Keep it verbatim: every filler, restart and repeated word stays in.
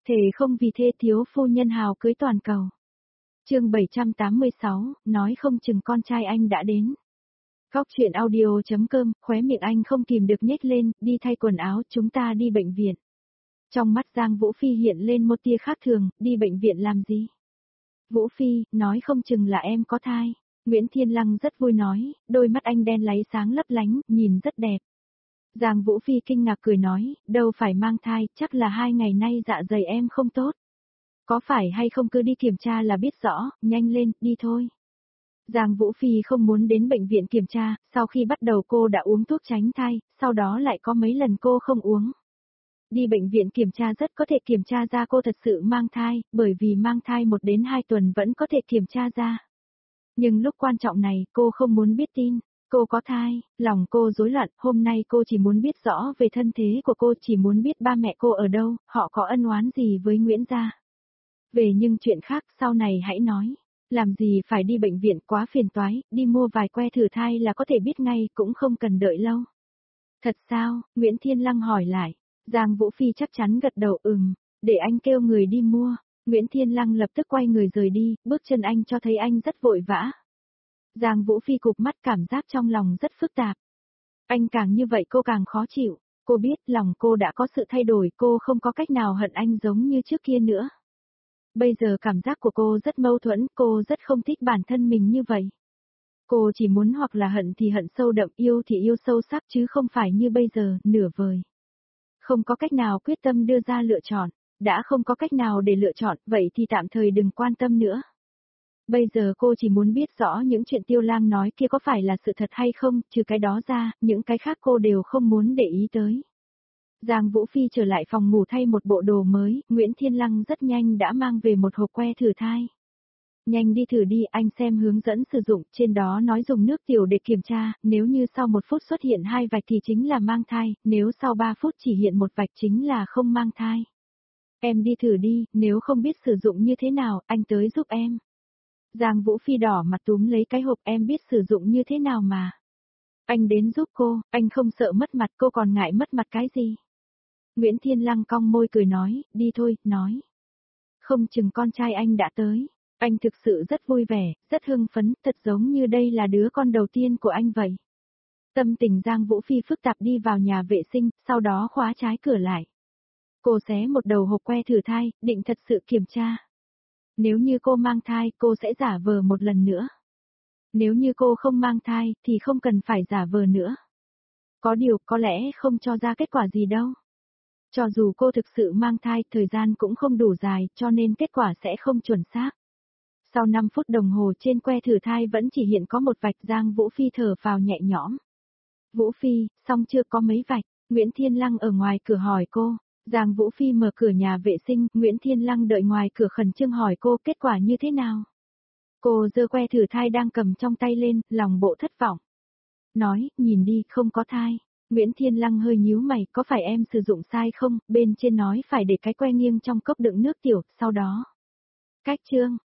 Thề không vì thê thiếu phu nhân hào cưới toàn cầu. Chương bảy trăm tám mươi sáu, nói không chừng con trai anh đã đến. Góc chuyện audio.com, khóe miệng anh không kìm được nhếch lên, đi thay quần áo, chúng ta đi bệnh viện. Trong mắt Giang Vũ Phi hiện lên một tia khác thường, đi bệnh viện làm gì? Vũ Phi, nói không chừng là em có thai. Nguyễn Thiên Lăng rất vui nói, đôi mắt anh đen láy sáng lấp lánh, nhìn rất đẹp. Giang Vũ Phi kinh ngạc cười nói, đâu phải mang thai, chắc là hai ngày nay dạ dày em không tốt. Có phải hay không cứ đi kiểm tra là biết rõ, nhanh lên, đi thôi. Giang Vũ Phi không muốn đến bệnh viện kiểm tra, sau khi bắt đầu cô đã uống thuốc tránh thai, sau đó lại có mấy lần cô không uống. Đi bệnh viện kiểm tra rất có thể kiểm tra ra cô thật sự mang thai, bởi vì mang thai một đến hai tuần vẫn có thể kiểm tra ra. Nhưng lúc quan trọng này, cô không muốn biết tin. Cô có thai, lòng cô rối loạn, hôm nay cô chỉ muốn biết rõ về thân thế của cô, chỉ muốn biết ba mẹ cô ở đâu, họ có ân oán gì với Nguyễn gia. Về nhưng chuyện khác sau này hãy nói, làm gì phải đi bệnh viện quá phiền toái, đi mua vài que thử thai là có thể biết ngay, cũng không cần đợi lâu. Thật sao, Nguyễn Thiên Lăng hỏi lại, Giang Vũ Phi chắc chắn gật đầu ừm, để anh kêu người đi mua. Nguyễn Thiên Lăng lập tức quay người rời đi, bước chân anh cho thấy anh rất vội vã. Giang Vũ Phi cụp mắt cảm giác trong lòng rất phức tạp. Anh càng như vậy cô càng khó chịu, cô biết lòng cô đã có sự thay đổi, cô không có cách nào hận anh giống như trước kia nữa. Bây giờ cảm giác của cô rất mâu thuẫn, cô rất không thích bản thân mình như vậy. Cô chỉ muốn hoặc là hận thì hận sâu đậm, yêu thì yêu sâu sắc chứ không phải như bây giờ, nửa vời. Không có cách nào quyết tâm đưa ra lựa chọn, đã không có cách nào để lựa chọn, vậy thì tạm thời đừng quan tâm nữa. Bây giờ cô chỉ muốn biết rõ những chuyện Tiêu Lam nói kia có phải là sự thật hay không, trừ cái đó ra, những cái khác cô đều không muốn để ý tới. Giang Vũ Phi trở lại phòng ngủ thay một bộ đồ mới, Nguyễn Thiên Lăng rất nhanh đã mang về một hộp que thử thai. Nhanh đi thử đi, anh xem hướng dẫn sử dụng, trên đó nói dùng nước tiểu để kiểm tra, nếu như sau một phút xuất hiện hai vạch thì chính là mang thai, nếu sau ba phút chỉ hiện một vạch chính là không mang thai. Em đi thử đi, nếu không biết sử dụng như thế nào, anh tới giúp em. Giang Vũ Phi đỏ mặt túm lấy cái hộp, em biết sử dụng như thế nào mà. Anh đến giúp cô, anh không sợ mất mặt, cô còn ngại mất mặt cái gì. Nguyễn Thiên Lăng cong môi cười nói, đi thôi, nói. Không chừng con trai anh đã tới. Anh thực sự rất vui vẻ, rất hưng phấn, thật giống như đây là đứa con đầu tiên của anh vậy. Tâm tình Giang Vũ Phi phức tạp đi vào nhà vệ sinh, sau đó khóa trái cửa lại. Cô xé một đầu hộp que thử thai, định thật sự kiểm tra. Nếu như cô mang thai, cô sẽ giả vờ một lần nữa. Nếu như cô không mang thai, thì không cần phải giả vờ nữa. Có điều, có lẽ không cho ra kết quả gì đâu. Cho dù cô thực sự mang thai, thời gian cũng không đủ dài, cho nên kết quả sẽ không chuẩn xác. Sau năm phút đồng hồ trên que thử thai vẫn chỉ hiện có một vạch, Giang Vũ Phi thở phào nhẹ nhõm. Vũ Phi, xong chưa, có mấy vạch? Nguyễn Thiên Lăng ở ngoài cửa hỏi cô. Giang Vũ Phi mở cửa nhà vệ sinh, Nguyễn Thiên Lăng đợi ngoài cửa khẩn trương hỏi cô kết quả như thế nào. Cô giơ que thử thai đang cầm trong tay lên, lòng bộ thất vọng. Nói, nhìn đi, không có thai. Nguyễn Thiên Lăng hơi nhíu mày, có phải em sử dụng sai không, bên trên nói phải để cái que nghiêng trong cốc đựng nước tiểu, sau đó. Cách chương.